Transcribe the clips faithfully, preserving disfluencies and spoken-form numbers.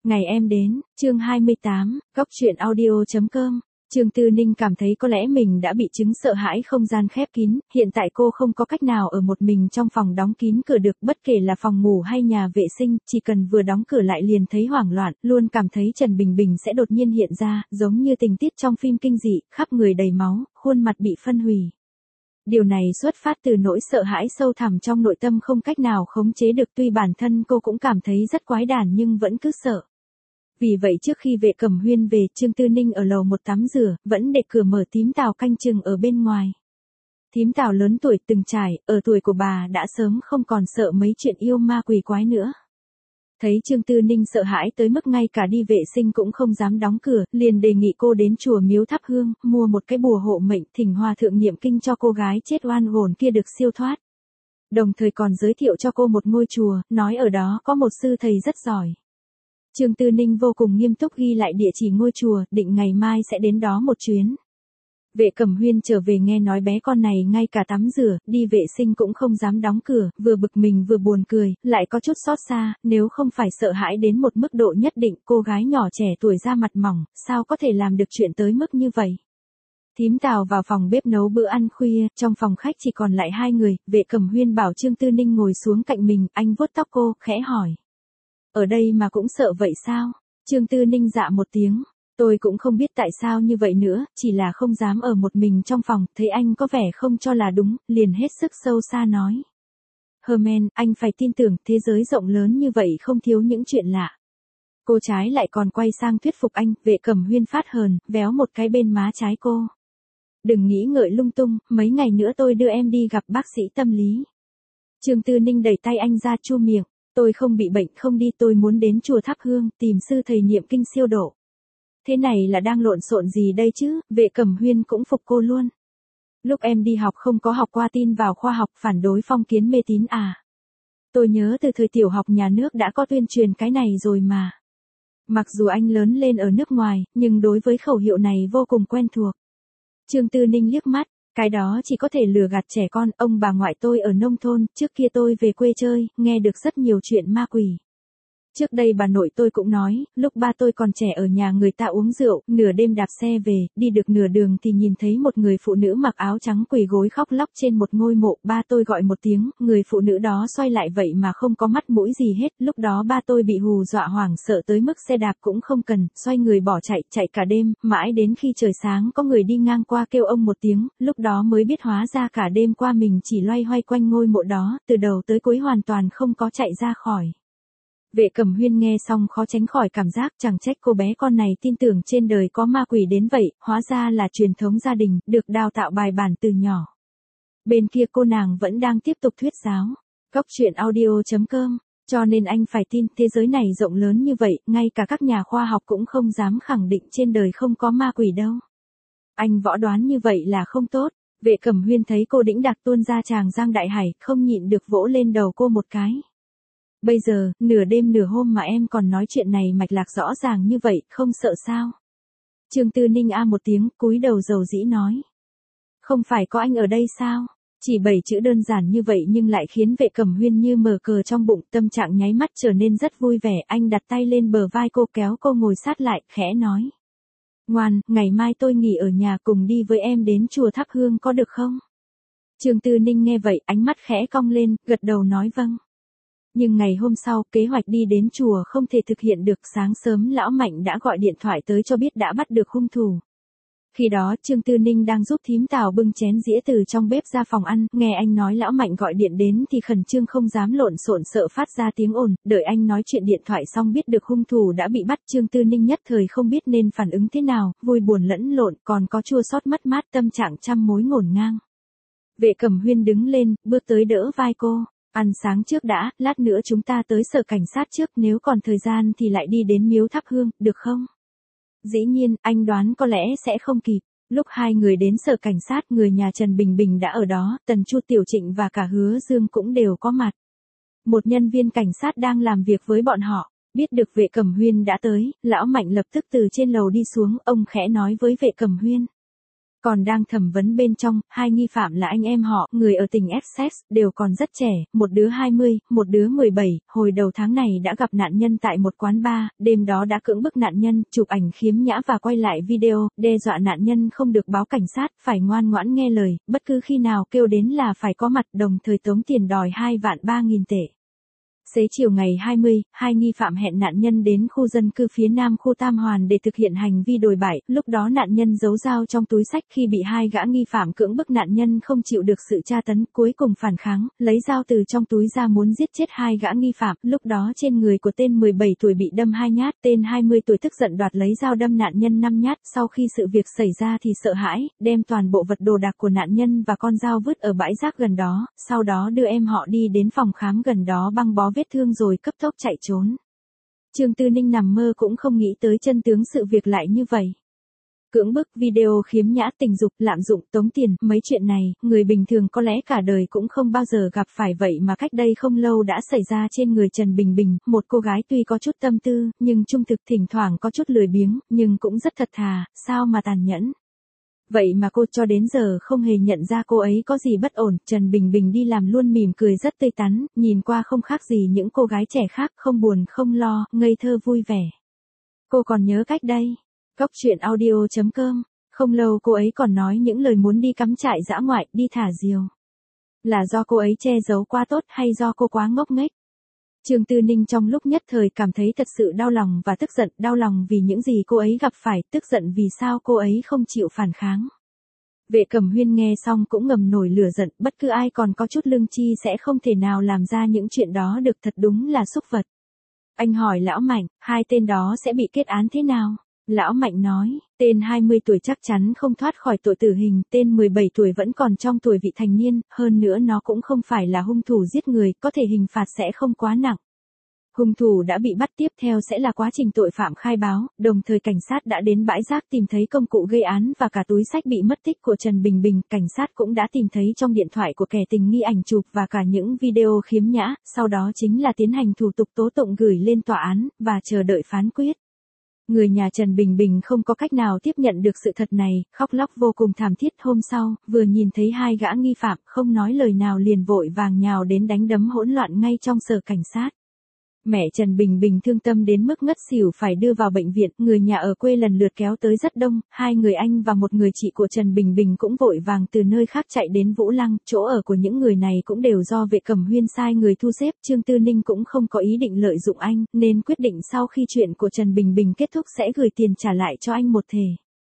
Ngày em đến, chương hai mươi tám, góc truyện audio chấm com. Trương Tư Ninh cảm thấy có lẽ mình đã bị chứng sợ hãi không gian khép kín, hiện tại cô không có cách nào ở một mình trong phòng đóng kín cửa được, bất kể là phòng ngủ hay nhà vệ sinh, chỉ cần vừa đóng cửa lại liền thấy hoảng loạn, luôn cảm thấy Trần Bình Bình sẽ đột nhiên hiện ra, giống như tình tiết trong phim kinh dị, khắp người đầy máu, khuôn mặt bị phân hủy. Điều này xuất phát từ nỗi sợ hãi sâu thẳm trong nội tâm không cách nào khống chế được, tuy bản thân cô cũng cảm thấy rất quái đản nhưng vẫn cứ sợ. Vì vậy trước khi Vệ Cẩm Huyên về, Trương Tư Ninh ở lầu một tắm rửa, vẫn để cửa mở, Thím Tào canh chừng ở bên ngoài. Thím Tào lớn tuổi từng trải, ở tuổi của bà đã sớm không còn sợ mấy chuyện yêu ma quỷ quái nữa. Thấy Trương Tư Ninh sợ hãi tới mức ngay cả đi vệ sinh cũng không dám đóng cửa, liền đề nghị cô đến chùa Miếu thắp hương, mua một cái bùa hộ mệnh, thỉnh hòa thượng niệm kinh cho cô gái chết oan hồn kia được siêu thoát. Đồng thời còn giới thiệu cho cô một ngôi chùa, nói ở đó có một sư thầy rất giỏi. Trương Tư Ninh vô cùng nghiêm túc ghi lại địa chỉ ngôi chùa, định ngày mai sẽ đến đó một chuyến. Vệ Cẩm Huyên trở về nghe nói bé con này ngay cả tắm rửa, đi vệ sinh cũng không dám đóng cửa, vừa bực mình vừa buồn cười, lại có chút xót xa, nếu không phải sợ hãi đến một mức độ nhất định, cô gái nhỏ trẻ tuổi da mặt mỏng, sao có thể làm được chuyện tới mức như vậy. Thím Tào vào phòng bếp nấu bữa ăn khuya, trong phòng khách chỉ còn lại hai người, Vệ Cẩm Huyên bảo Trương Tư Ninh ngồi xuống cạnh mình, anh vuốt tóc cô, khẽ hỏi. Ở đây mà cũng sợ vậy sao? Trương Tư Ninh dạ một tiếng. Tôi cũng không biết tại sao như vậy nữa, chỉ là không dám ở một mình trong phòng, thấy anh có vẻ không cho là đúng, liền hết sức sâu xa nói. Herman, anh phải tin tưởng, thế giới rộng lớn như vậy không thiếu những chuyện lạ. Cô trái lại còn quay sang thuyết phục anh, Vệ Cẩm Huyên phát hờn, véo một cái bên má trái cô. Đừng nghĩ ngợi lung tung, mấy ngày nữa tôi đưa em đi gặp bác sĩ tâm lý. Trương Tư Ninh đẩy tay anh ra chu miệng. Tôi không bị bệnh không đi, tôi muốn đến chùa thắp hương, tìm sư thầy niệm kinh siêu độ. Thế này là đang lộn xộn gì đây chứ, Vệ Cẩm Huyên cũng phục cô luôn. Lúc em đi học không có học qua tin vào khoa học, phản đối phong kiến mê tín à. Tôi nhớ từ thời tiểu học nhà nước đã có tuyên truyền cái này rồi mà. Mặc dù anh lớn lên ở nước ngoài, nhưng đối với khẩu hiệu này vô cùng quen thuộc. Trương Tư Ninh liếc mắt. Cái đó chỉ có thể lừa gạt trẻ con, ông bà ngoại tôi ở nông thôn, trước kia tôi về quê chơi, nghe được rất nhiều chuyện ma quỷ. Trước đây bà nội tôi cũng nói, lúc ba tôi còn trẻ ở nhà người ta uống rượu, nửa đêm đạp xe về, đi được nửa đường thì nhìn thấy một người phụ nữ mặc áo trắng quỳ gối khóc lóc trên một ngôi mộ, ba tôi gọi một tiếng, người phụ nữ đó xoay lại vậy mà không có mắt mũi gì hết, lúc đó ba tôi bị hù dọa hoảng sợ tới mức xe đạp cũng không cần, xoay người bỏ chạy, chạy cả đêm, mãi đến khi trời sáng có người đi ngang qua kêu ông một tiếng, lúc đó mới biết hóa ra cả đêm qua mình chỉ loay hoay quanh ngôi mộ đó, từ đầu tới cuối hoàn toàn không có chạy ra khỏi. Vệ Cẩm Huyên nghe xong khó tránh khỏi cảm giác chẳng trách cô bé con này tin tưởng trên đời có ma quỷ đến vậy, hóa ra là truyền thống gia đình, được đào tạo bài bản từ nhỏ. Bên kia cô nàng vẫn đang tiếp tục thuyết giáo. Góc truyện audio chấm com, cho nên anh phải tin, thế giới này rộng lớn như vậy, ngay cả các nhà khoa học cũng không dám khẳng định trên đời không có ma quỷ đâu. Anh võ đoán như vậy là không tốt. Vệ Cẩm Huyên thấy cô đĩnh đạc tuôn ra tràng giang đại hải, không nhịn được vỗ lên đầu cô một cái. Bây giờ, nửa đêm nửa hôm mà em còn nói chuyện này mạch lạc rõ ràng như vậy, không sợ sao? Trương Tư Ninh a một tiếng, cúi đầu dầu dĩ nói. Không phải có anh ở đây sao? Chỉ bảy chữ đơn giản như vậy nhưng lại khiến Vệ Cẩm Huyên như mở cờ trong bụng, tâm trạng nháy mắt trở nên rất vui vẻ, anh đặt tay lên bờ vai cô kéo cô ngồi sát lại, khẽ nói. Ngoan, ngày mai tôi nghỉ ở nhà cùng đi với em đến chùa thắp hương có được không? Trương Tư Ninh nghe vậy, ánh mắt khẽ cong lên, gật đầu nói vâng. Nhưng ngày hôm sau, kế hoạch đi đến chùa không thể thực hiện được, sáng sớm lão Mạnh đã gọi điện thoại tới cho biết đã bắt được hung thủ. Khi đó Trương Tư Ninh đang giúp thím Tào bưng chén dĩa từ trong bếp ra phòng ăn, nghe anh nói lão Mạnh gọi điện đến thì khẩn trương không dám lộn xộn sợ phát ra tiếng ồn, đợi anh nói chuyện điện thoại xong biết được hung thủ đã bị bắt, Trương Tư Ninh nhất thời không biết nên phản ứng thế nào, vui buồn lẫn lộn, còn có chua xót mất mát, tâm trạng trăm mối ngổn ngang. Vệ Cẩm Huyên đứng lên, bước tới đỡ vai cô. Ăn sáng trước đã, lát nữa chúng ta tới sở cảnh sát trước, nếu còn thời gian thì lại đi đến miếu thắp hương, được không? Dĩ nhiên, anh đoán có lẽ sẽ không kịp. Lúc hai người đến sở cảnh sát, người nhà Trần Bình Bình đã ở đó, Tần Chu Tiểu Trịnh và cả Hứa Dương cũng đều có mặt. Một nhân viên cảnh sát đang làm việc với bọn họ, biết được Vệ Cẩm Huyên đã tới, lão Mạnh lập tức từ trên lầu đi xuống, ông khẽ nói với Vệ Cẩm Huyên. Còn đang thẩm vấn bên trong, hai nghi phạm là anh em họ, người ở tỉnh Essex, đều còn rất trẻ, một đứa hai mươi, một đứa mười bảy, hồi đầu tháng này đã gặp nạn nhân tại một quán bar, đêm đó đã cưỡng bức nạn nhân, chụp ảnh khiếm nhã và quay lại video, đe dọa nạn nhân không được báo cảnh sát, phải ngoan ngoãn nghe lời, bất cứ khi nào kêu đến là phải có mặt, đồng thời tống tiền đòi hai vạn ba nghìn tệ. Xế chiều ngày hai mươi, hai nghi phạm hẹn nạn nhân đến khu dân cư phía nam khu Tam Hoàn để thực hiện hành vi đồi bại, lúc đó nạn nhân giấu dao trong túi xách khi bị hai gã nghi phạm cưỡng bức nạn nhân không chịu được sự tra tấn, cuối cùng phản kháng, lấy dao từ trong túi ra muốn giết chết hai gã nghi phạm, lúc đó trên người của tên mười bảy tuổi bị đâm hai nhát, tên hai mươi tuổi tức giận đoạt lấy dao đâm nạn nhân năm nhát, sau khi sự việc xảy ra thì sợ hãi, đem toàn bộ vật đồ đạc của nạn nhân và con dao vứt ở bãi rác gần đó, sau đó đưa em họ đi đến phòng khám gần đó băng bó vết thương rồi cấp tốc chạy trốn. Trương Tư Ninh nằm mơ cũng không nghĩ tới chân tướng sự việc lại như vậy. Cưỡng bức, video khiếm nhã tình dục, lạm dụng, tống tiền, mấy chuyện này, người bình thường có lẽ cả đời cũng không bao giờ gặp phải vậy mà cách đây không lâu đã xảy ra trên người Trần Bình Bình, một cô gái tuy có chút tâm tư, nhưng trung thực thỉnh thoảng có chút lười biếng, nhưng cũng rất thật thà, sao mà tàn nhẫn. Vậy mà cô cho đến giờ không hề nhận ra cô ấy có gì bất ổn, Trần Bình Bình đi làm luôn mỉm cười rất tươi tắn, nhìn qua không khác gì những cô gái trẻ khác, không buồn không lo, ngây thơ vui vẻ. Cô còn nhớ cách đây, góc truyện audio chấm com, không lâu cô ấy còn nói những lời muốn đi cắm trại dã ngoại, đi thả diều. Là do cô ấy che giấu quá tốt hay do cô quá ngốc nghếch? Trương Tư Ninh trong lúc nhất thời cảm thấy thật sự đau lòng và tức giận, đau lòng vì những gì cô ấy gặp phải, tức giận vì sao cô ấy không chịu phản kháng. Vệ Cẩm Huyên nghe xong cũng ngầm nổi lửa giận, bất cứ ai còn có chút lương tri sẽ không thể nào làm ra những chuyện đó được, thật đúng là súc vật. Anh hỏi Lão Mạnh, hai tên đó sẽ bị kết án thế nào? Lão Mạnh nói, tên hai mươi tuổi chắc chắn không thoát khỏi tội tử hình, tên mười bảy tuổi vẫn còn trong tuổi vị thành niên, hơn nữa nó cũng không phải là hung thủ giết người, có thể hình phạt sẽ không quá nặng. Hung thủ đã bị bắt, tiếp theo sẽ là quá trình tội phạm khai báo, đồng thời cảnh sát đã đến bãi rác tìm thấy công cụ gây án và cả túi xách bị mất tích của Trần Bình Bình, cảnh sát cũng đã tìm thấy trong điện thoại của kẻ tình nghi ảnh chụp và cả những video khiếm nhã, sau đó chính là tiến hành thủ tục tố tụng gửi lên tòa án, và chờ đợi phán quyết. Người nhà Trần Bình Bình không có cách nào tiếp nhận được sự thật này, khóc lóc vô cùng thảm thiết. Hôm sau, vừa nhìn thấy hai gã nghi phạm, không nói lời nào liền vội vàng nhào đến đánh đấm hỗn loạn ngay trong sở cảnh sát. Mẹ Trần Bình Bình thương tâm đến mức ngất xỉu phải đưa vào bệnh viện, người nhà ở quê lần lượt kéo tới rất đông, hai người anh và một người chị của Trần Bình Bình cũng vội vàng từ nơi khác chạy đến Vũ Lăng, chỗ ở của những người này cũng đều do Vệ Cẩm Huyên sai người thu xếp, Trương Tư Ninh cũng không có ý định lợi dụng anh, nên quyết định sau khi chuyện của Trần Bình Bình kết thúc sẽ gửi tiền trả lại cho anh một thể.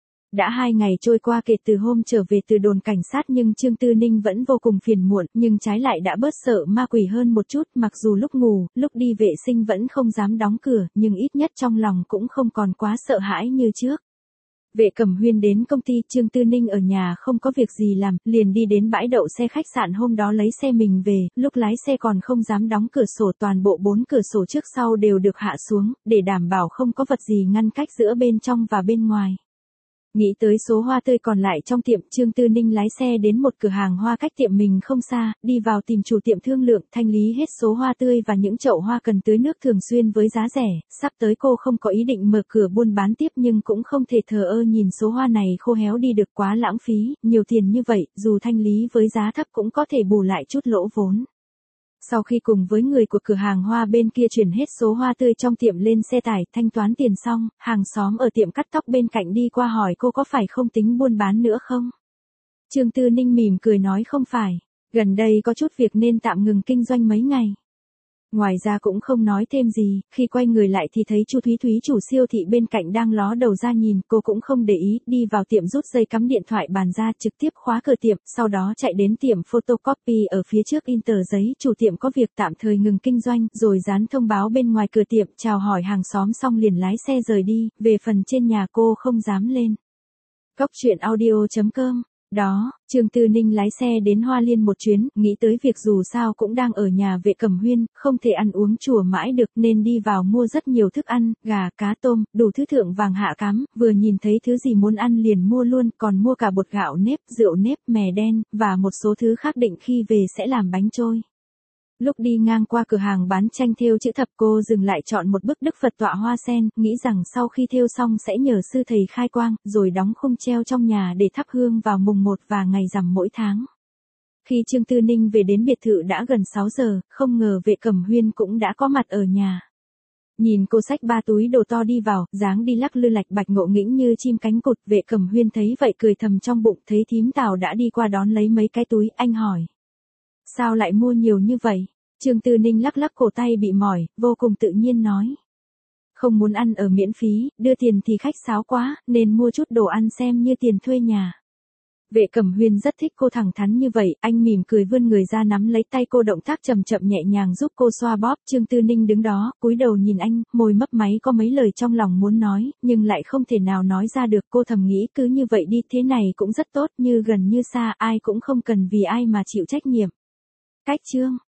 Đã hai ngày trôi qua kể từ hôm trở về từ đồn cảnh sát nhưng Trương Tư Ninh vẫn vô cùng phiền muộn, nhưng trái lại đã bớt sợ ma quỷ hơn một chút, mặc dù lúc ngủ, lúc đi vệ sinh vẫn không dám đóng cửa, nhưng ít nhất trong lòng cũng không còn quá sợ hãi như trước. Vệ Cẩm Huyên đến công ty, Trương Tư Ninh ở nhà không có việc gì làm, liền đi đến bãi đậu xe khách sạn hôm đó lấy xe mình về, lúc lái xe còn không dám đóng cửa sổ, toàn bộ bốn cửa sổ trước sau đều được hạ xuống, để đảm bảo không có vật gì ngăn cách giữa bên trong và bên ngoài. Nghĩ tới số hoa tươi còn lại trong tiệm, Trương Tư Ninh lái xe đến một cửa hàng hoa cách tiệm mình không xa, đi vào tìm chủ tiệm thương lượng, thanh lý hết số hoa tươi và những chậu hoa cần tưới nước thường xuyên với giá rẻ. Sắp tới cô không có ý định mở cửa buôn bán tiếp nhưng cũng không thể thờ ơ nhìn số hoa này khô héo đi được, quá lãng phí, nhiều tiền như vậy, dù thanh lý với giá thấp cũng có thể bù lại chút lỗ vốn. Sau khi cùng với người của cửa hàng hoa bên kia chuyển hết số hoa tươi trong tiệm lên xe tải, thanh toán tiền xong, hàng xóm ở tiệm cắt tóc bên cạnh đi qua hỏi cô có phải không tính buôn bán nữa không? Trương Tư Ninh mỉm cười nói không phải, gần đây có chút việc nên tạm ngừng kinh doanh mấy ngày. Ngoài ra cũng không nói thêm gì, khi quay người lại thì thấy chu Thúy Thúy chủ siêu thị bên cạnh đang ló đầu ra nhìn, cô cũng không để ý, đi vào tiệm rút dây cắm điện thoại bàn ra, trực tiếp khóa cửa tiệm, sau đó chạy đến tiệm photocopy ở phía trước in tờ giấy, chủ tiệm có việc tạm thời ngừng kinh doanh, rồi dán thông báo bên ngoài cửa tiệm, chào hỏi hàng xóm xong liền lái xe rời đi, về phần trên nhà cô không dám lên. Góc truyện audio chấm com. Đó, Trương Tư Ninh lái xe đến Hoa Liên một chuyến, nghĩ tới việc dù sao cũng đang ở nhà Vệ Cẩm Huyên, không thể ăn uống chùa mãi được nên đi vào mua rất nhiều thức ăn, gà, cá tôm, đủ thứ thượng vàng hạ cám, vừa nhìn thấy thứ gì muốn ăn liền mua luôn, còn mua cả bột gạo nếp, rượu nếp, mè đen, và một số thứ khác định khi về sẽ làm bánh trôi. Lúc đi ngang qua cửa hàng bán tranh thêu chữ thập cô dừng lại chọn một bức Đức Phật tọa hoa sen, nghĩ rằng sau khi thêu xong sẽ nhờ sư thầy khai quang, rồi đóng khung treo trong nhà để thắp hương vào mùng một và ngày rằm mỗi tháng. Khi Trương Tư Ninh về đến biệt thự đã gần sáu giờ, không ngờ Vệ Cẩm Huyên cũng đã có mặt ở nhà. Nhìn cô xách ba túi đồ to đi vào, dáng đi lắc lư lạch bạch ngộ nghĩnh như chim cánh cụt. Vệ Cẩm Huyên thấy vậy cười thầm trong bụng, thấy thím Tào đã đi qua đón lấy mấy cái túi, anh hỏi. Sao lại mua nhiều như vậy? Trương Tư Ninh lắc lắc cổ tay bị mỏi, vô cùng tự nhiên nói. Không muốn ăn ở miễn phí, đưa tiền thì khách sáo quá, nên mua chút đồ ăn xem như tiền thuê nhà. Vệ Cẩm Huyên rất thích cô thẳng thắn như vậy, anh mỉm cười vươn người ra nắm lấy tay cô, động tác chậm chậm nhẹ nhàng giúp cô xoa bóp. Trương Tư Ninh đứng đó, cúi đầu nhìn anh, môi mấp máy có mấy lời trong lòng muốn nói, nhưng lại không thể nào nói ra được. Cô thầm nghĩ cứ như vậy đi, thế này cũng rất tốt, như gần như xa, ai cũng không cần vì ai mà chịu trách nhiệm. Cách chương